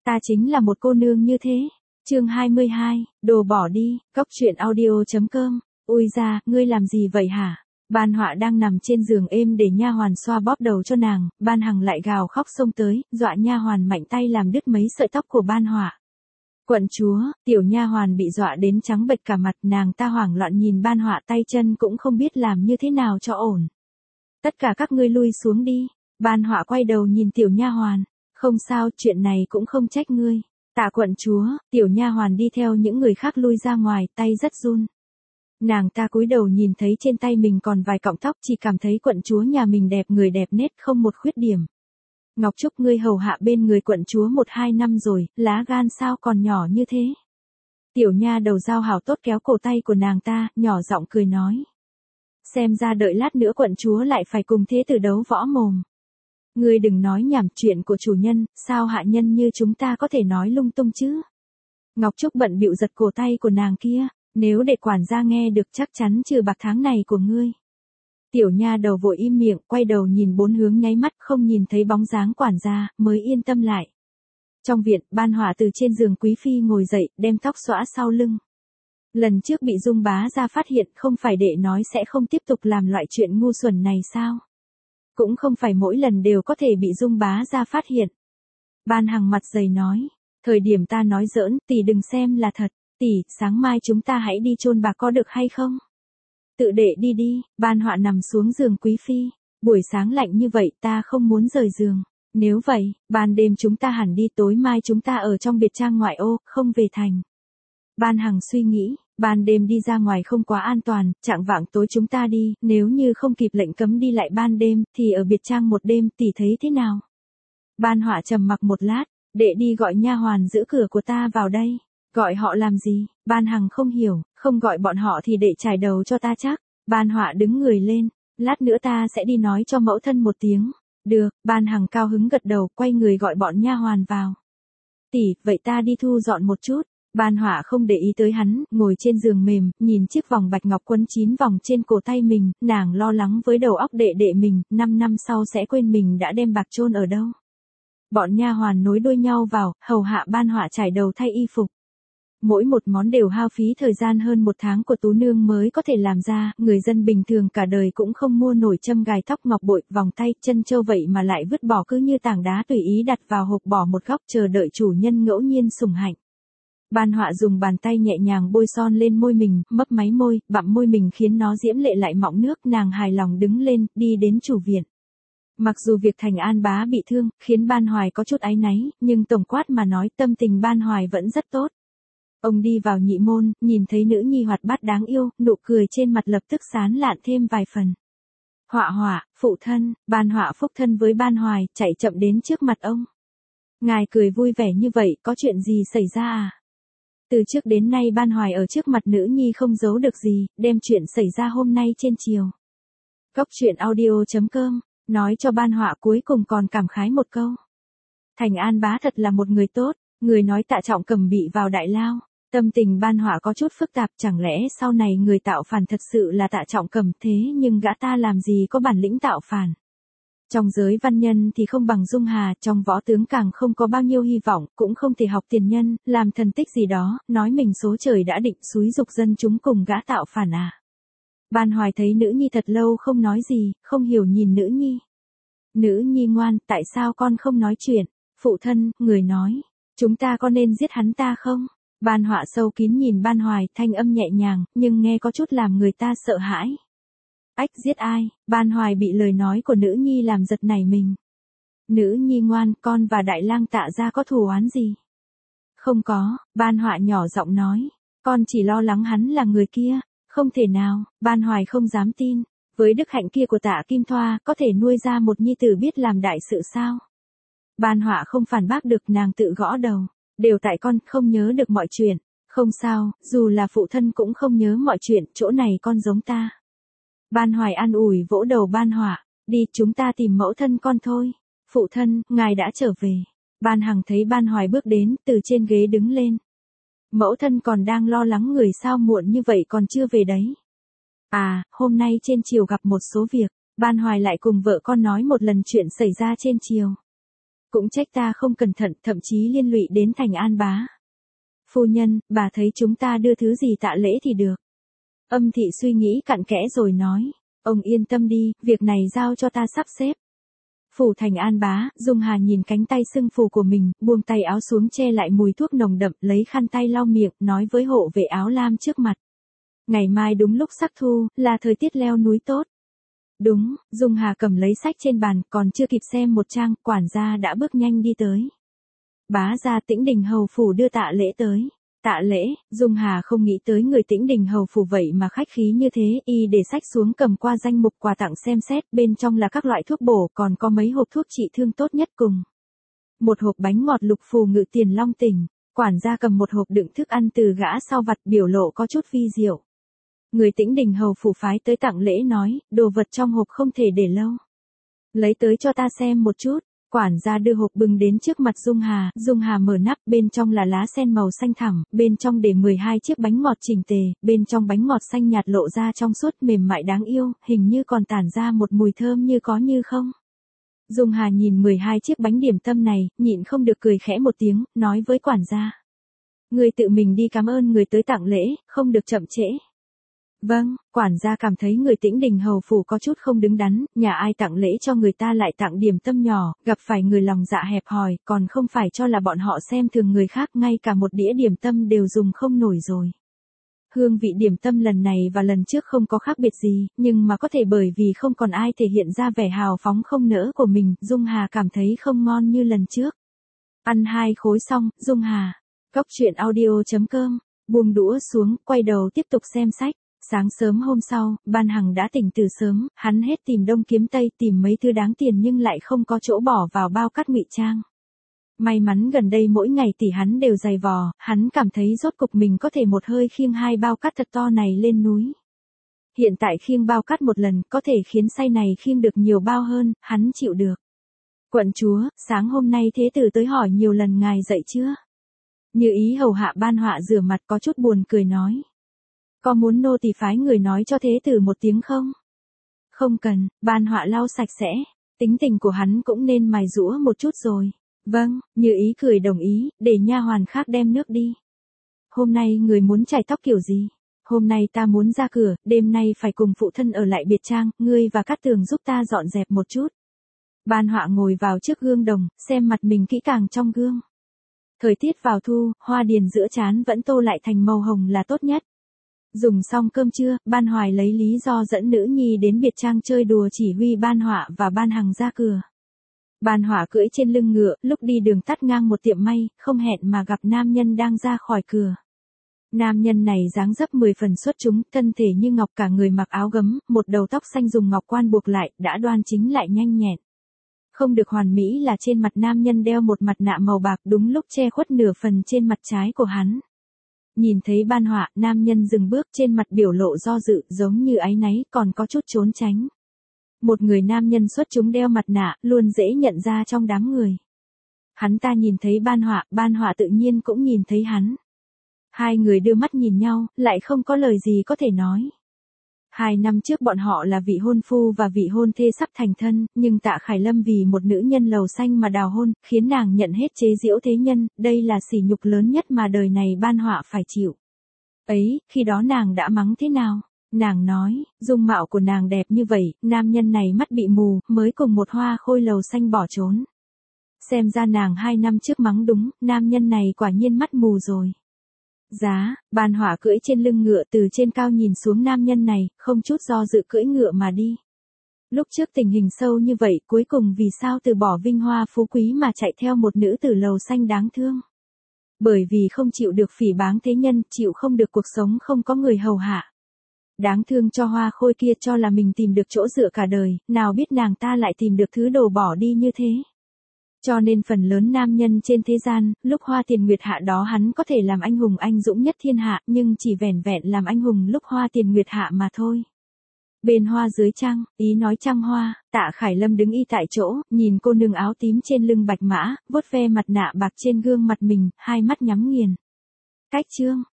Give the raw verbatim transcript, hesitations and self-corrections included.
Ta chính là một cô nương như thế. Chương hai mươi hai, đồ bỏ đi, cốc truyện audio chấm com. Ui da, ngươi làm gì vậy hả? Ban Họa đang nằm trên giường êm để nha hoàn xoa bóp đầu cho nàng, Ban Hằng lại gào khóc xông tới, dọa nha hoàn mạnh tay làm đứt mấy sợi tóc của Ban Họa. Quận chúa, tiểu nha hoàn bị dọa đến trắng bệch cả mặt, nàng ta hoảng loạn nhìn Ban Họa tay chân cũng không biết làm như thế nào cho ổn. Tất cả các ngươi lui xuống đi. Ban Họa quay đầu nhìn tiểu nha hoàn, không sao, chuyện này cũng không trách ngươi. Tạ quận chúa, tiểu nha hoàn đi theo những người khác lui ra ngoài, tay rất run. Nàng ta cúi đầu nhìn thấy trên tay mình còn vài cọng tóc, chỉ cảm thấy quận chúa nhà mình đẹp người đẹp nết không một khuyết điểm. Ngọc Trúc, ngươi hầu hạ bên người quận chúa một hai năm rồi, lá gan sao còn nhỏ như thế? Tiểu nha đầu giao hảo tốt kéo cổ tay của nàng ta, nhỏ giọng cười nói. Xem ra đợi lát nữa quận chúa lại phải cùng thế tử đấu võ mồm. Ngươi đừng nói nhảm, chuyện của chủ nhân, sao hạ nhân như chúng ta có thể nói lung tung chứ? Ngọc Trúc bận bịu giật cổ tay của nàng kia, nếu để quản gia nghe được chắc chắn trừ bạc tháng này của ngươi. Tiểu nha đầu vội im miệng, quay đầu nhìn bốn hướng nháy mắt không nhìn thấy bóng dáng quản gia, mới yên tâm lại. Trong viện, Ban Họa từ trên giường quý phi ngồi dậy, đem tóc xõa sau lưng. Lần trước bị Dung bá gia phát hiện, không phải đệ nói sẽ không tiếp tục làm loại chuyện ngu xuẩn này sao? Cũng không phải mỗi lần đều có thể bị Dung bá gia phát hiện. Ban Hằng mặt dày nói, thời điểm ta nói giỡn, tỷ đừng xem là thật, tỷ, sáng mai chúng ta hãy đi chôn bạc có được hay không? Tự đệ đi đi. Ban Họa nằm xuống giường quý phi, buổi sáng lạnh như vậy ta không muốn rời giường, nếu vậy, ban đêm chúng ta hẳn đi, tối mai chúng ta ở trong biệt trang ngoại ô, không về thành. Ban Hằng suy nghĩ, ban đêm đi ra ngoài không quá an toàn, chạng vạng tối chúng ta đi, nếu như không kịp lệnh cấm đi lại ban đêm, thì ở biệt trang một đêm, tỷ thấy thế nào? Ban Họa trầm mặc một lát, đệ đi gọi nha hoàn giữ cửa của ta vào đây. Gọi họ làm gì? Ban Hằng không hiểu, không gọi bọn họ thì đệ chải đầu cho ta chắc. Ban Họa đứng người lên, lát nữa ta sẽ đi nói cho mẫu thân một tiếng. Được, Ban Hằng cao hứng gật đầu, quay người gọi bọn nha hoàn vào. Tỷ, vậy ta đi thu dọn một chút. Ban Họa không để ý tới hắn, ngồi trên giường mềm, nhìn chiếc vòng bạch ngọc quấn chín vòng trên cổ tay mình, nàng lo lắng với đầu óc đệ đệ mình, năm năm sau sẽ quên mình đã đem bạc chôn ở đâu. Bọn nha hoàn nối đuôi nhau vào, hầu hạ Ban Họa trải đầu thay y phục. Mỗi một món đều hao phí thời gian hơn một tháng của tú nương mới có thể làm ra, người dân bình thường cả đời cũng không mua nổi châm gài tóc ngọc bội, vòng tay, chân châu vậy mà lại vứt bỏ cứ như tảng đá tùy ý đặt vào hộp bỏ một góc chờ đợi chủ nhân ngẫu nhiên sủng hạnh. Ban Họa dùng bàn tay nhẹ nhàng bôi son lên môi mình, mấp máy môi, bặm môi mình khiến nó diễm lệ lại mọng nước, nàng hài lòng đứng lên, đi đến chủ viện. Mặc dù việc Thành An bá bị thương, khiến Ban Hoài có chút áy náy, nhưng tổng quát mà nói tâm tình Ban Hoài vẫn rất tốt. Ông đi vào nhị môn, nhìn thấy nữ nhi hoạt bát đáng yêu, nụ cười trên mặt lập tức sán lạn thêm vài phần. Họa Họa, phụ thân. Ban Họa phúc thân với Ban Hoài, chạy chậm đến trước mặt ông. Ngài cười vui vẻ như vậy, có chuyện gì xảy ra à? Từ trước đến nay Ban Hoài ở trước mặt nữ nhi không giấu được gì, đem chuyện xảy ra hôm nay trên chiều. Cốc truyện audio chấm com, nói cho Ban Họa cuối cùng còn cảm khái một câu. Thành An bá thật là một người tốt, người nói Tạ Trọng Cầm bị vào đại lao. Tâm tình Ban Họa có chút phức tạp, chẳng lẽ sau này người tạo phản thật sự là Tạ Trọng Cầm, thế nhưng gã ta làm gì có bản lĩnh tạo phản. Trong giới văn nhân thì không bằng Dung Hà, trong võ tướng càng không có bao nhiêu hy vọng, cũng không thể học tiền nhân, làm thần tích gì đó, nói mình số trời đã định xúi dục dân chúng cùng gã tạo phản à. Ban Hoài thấy nữ nhi thật lâu không nói gì, không hiểu nhìn nữ nhi. Nữ nhi ngoan, tại sao con không nói chuyện? Phụ thân, người nói, chúng ta có nên giết hắn ta không? Ban Họa sâu kín nhìn Ban Hoài, thanh âm nhẹ nhàng, nhưng nghe có chút làm người ta sợ hãi. Ách, giết ai? Ban Hoài bị lời nói của nữ nhi làm giật nảy mình. Nữ nhi ngoan, con và Đại lang Tạ gia có thù oán gì? Không có. Ban Họa nhỏ giọng nói, con chỉ lo lắng hắn là người kia. Không thể nào. Ban Hoài không dám tin, với đức hạnh kia của Tạ Kim Thoa, có thể nuôi ra một nhi tử biết làm đại sự sao? Ban Họa không phản bác được, nàng tự gõ đầu. Đều tại con, không nhớ được mọi chuyện. Không sao, dù là phụ thân cũng không nhớ mọi chuyện, chỗ này con giống ta. Ban Hoài an ủi vỗ đầu Ban Họa, đi, chúng ta tìm mẫu thân con thôi. Phụ thân, ngài đã trở về. Ban Hằng thấy Ban Hoài bước đến, từ trên ghế đứng lên. Mẫu thân còn đang lo lắng người sao muộn như vậy còn chưa về đấy. À, hôm nay trên chiều gặp một số việc, Ban Hoài lại cùng vợ con nói một lần chuyện xảy ra trên chiều. Cũng trách ta không cẩn thận, thậm chí liên lụy đến Thành An bá. Phu nhân, bà thấy chúng ta đưa thứ gì tạ lễ thì được. Âm thị suy nghĩ cặn kẽ rồi nói, ông yên tâm đi, việc này giao cho ta sắp xếp. Phủ Thành An bá, Dung Hà nhìn cánh tay sưng phù của mình, buông tay áo xuống che lại mùi thuốc nồng đậm, lấy khăn tay lau miệng, nói với hộ vệ áo lam trước mặt. Ngày mai đúng lúc sắc thu, là thời tiết leo núi tốt. Đúng, Dung Hà cầm lấy sách trên bàn, còn chưa kịp xem một trang, quản gia đã bước nhanh đi tới. Bá gia Tĩnh Đình hầu phủ đưa tạ lễ tới. Tạ lễ, Dung Hà không nghĩ tới người Tĩnh Đình hầu phủ vậy mà khách khí như thế, y để sách xuống cầm qua danh mục quà tặng xem xét, bên trong là các loại thuốc bổ, còn có mấy hộp thuốc trị thương tốt nhất cùng. Một hộp bánh ngọt lục phù ngự tiền long tỉnh, quản gia cầm một hộp đựng thức ăn từ gã sau vặt, biểu lộ có chút vi diệu. Người Tĩnh Đình hầu phủ phái tới tặng lễ nói, đồ vật trong hộp không thể để lâu. Lấy tới cho ta xem một chút. Quản gia đưa hộp bưng đến trước mặt Dung Hà, Dung Hà mở nắp, bên trong là lá sen màu xanh thẳm, bên trong để mười hai chiếc bánh ngọt chỉnh tề, bên trong bánh ngọt xanh nhạt lộ ra trong suốt mềm mại đáng yêu, hình như còn tản ra một mùi thơm như có như không. Dung Hà nhìn mười hai chiếc bánh điểm tâm này, nhịn không được cười khẽ một tiếng, nói với quản gia. Người tự mình đi cảm ơn người tới tặng lễ, không được chậm trễ. Vâng, quản gia cảm thấy người Tĩnh Đình hầu phủ có chút không đứng đắn, nhà ai tặng lễ cho người ta lại tặng điểm tâm nhỏ, gặp phải người lòng dạ hẹp hòi, còn không phải cho là bọn họ xem thường người khác, ngay cả một đĩa điểm tâm đều dùng không nổi rồi. Hương vị điểm tâm lần này và lần trước không có khác biệt gì, nhưng mà có thể bởi vì không còn ai thể hiện ra vẻ hào phóng không nỡ của mình, Dung Hà cảm thấy không ngon như lần trước. Ăn hai khối xong, Dung Hà, cốc truyện audio chấm com, buông đũa xuống, quay đầu tiếp tục xem sách. Sáng sớm hôm sau, Ban Hằng đã tỉnh từ sớm, hắn hết tìm đông kiếm tây, tìm mấy thứ đáng tiền nhưng lại không có chỗ bỏ vào bao cát ngụy trang. May mắn gần đây mỗi ngày tỷ hắn đều dày vò, hắn cảm thấy rốt cục mình có thể một hơi khiêng hai bao cát thật to này lên núi. Hiện tại khiêng bao cát một lần, có thể khiến say này khiêng được nhiều bao hơn, hắn chịu được. Quận chúa, sáng hôm nay thế tử tới hỏi nhiều lần ngài dậy chưa? Như ý hầu hạ Ban Họa rửa mặt có chút buồn cười nói. Có muốn nô tỳ phái người nói cho thế tử một tiếng không? Không cần, Ban Họa lau sạch sẽ, tính tình của hắn cũng nên mài giũa một chút rồi. Vâng, Như ý cười đồng ý, để nha hoàn khác đem nước đi. Hôm nay người muốn chải tóc kiểu gì? Hôm nay ta muốn ra cửa, đêm nay phải cùng phụ thân ở lại biệt trang, ngươi và Cát Tường giúp ta dọn dẹp một chút. Ban Họa ngồi vào trước gương đồng, xem mặt mình kỹ càng trong gương. Thời tiết vào thu, hoa điền giữa trán vẫn tô lại thành màu hồng là tốt nhất. Dùng xong cơm trưa, Ban Hoài lấy lý do dẫn nữ nhi đến biệt trang chơi đùa chỉ huy Ban Họa và Ban Hằng ra cửa. Ban Họa cưỡi trên lưng ngựa, lúc đi đường tắt ngang một tiệm may, không hẹn mà gặp nam nhân đang ra khỏi cửa. Nam nhân này dáng dấp mười phần xuất chúng, thân thể như ngọc, cả người mặc áo gấm, một đầu tóc xanh dùng ngọc quan buộc lại, đã đoan chính lại nhanh nhẹn. Không được hoàn mỹ là trên mặt nam nhân đeo một mặt nạ màu bạc, đúng lúc che khuất nửa phần trên mặt trái của hắn. Nhìn thấy Ban Họa, nam nhân dừng bước, trên mặt biểu lộ do dự, giống như áy náy, còn có chút trốn tránh. Một người nam nhân xuất chúng đeo mặt nạ, luôn dễ nhận ra trong đám người. Hắn ta nhìn thấy Ban Họa, Ban Họa tự nhiên cũng nhìn thấy hắn. Hai người đưa mắt nhìn nhau, lại không có lời gì có thể nói. Hai năm trước bọn họ là vị hôn phu và vị hôn thê sắp thành thân, nhưng Tạ Khải Lâm vì một nữ nhân lầu xanh mà đào hôn, khiến nàng nhận hết chế giễu thế nhân, đây là sỉ nhục lớn nhất mà đời này Ban Họa phải chịu. Ấy, khi đó nàng đã mắng thế nào? Nàng nói, dung mạo của nàng đẹp như vậy, nam nhân này mắt bị mù, mới cùng một hoa khôi lầu xanh bỏ trốn. Xem ra nàng hai năm trước mắng đúng, nam nhân này quả nhiên mắt mù rồi. Giá, Ban Họa cưỡi trên lưng ngựa từ trên cao nhìn xuống nam nhân này, không chút do dự cưỡi ngựa mà đi. Lúc trước tình hình sâu như vậy, cuối cùng vì sao từ bỏ vinh hoa phú quý mà chạy theo một nữ tử lầu xanh đáng thương? Bởi vì không chịu được phỉ báng thế nhân, chịu không được cuộc sống không có người hầu hạ. Đáng thương cho hoa khôi kia cho là mình tìm được chỗ dựa cả đời, nào biết nàng ta lại tìm được thứ đồ bỏ đi như thế. Cho nên phần lớn nam nhân trên thế gian, lúc Hoa Tiền Nguyệt hạ đó hắn có thể làm anh hùng anh dũng nhất thiên hạ, nhưng chỉ vẻn vẹn làm anh hùng lúc Hoa Tiền Nguyệt hạ mà thôi. Bên hoa dưới trăng, ý nói trăng hoa, Tạ Khải Lâm đứng y tại chỗ, nhìn cô nương áo tím trên lưng bạch mã, vuốt ve mặt nạ bạc trên gương mặt mình, hai mắt nhắm nghiền. Cách chương.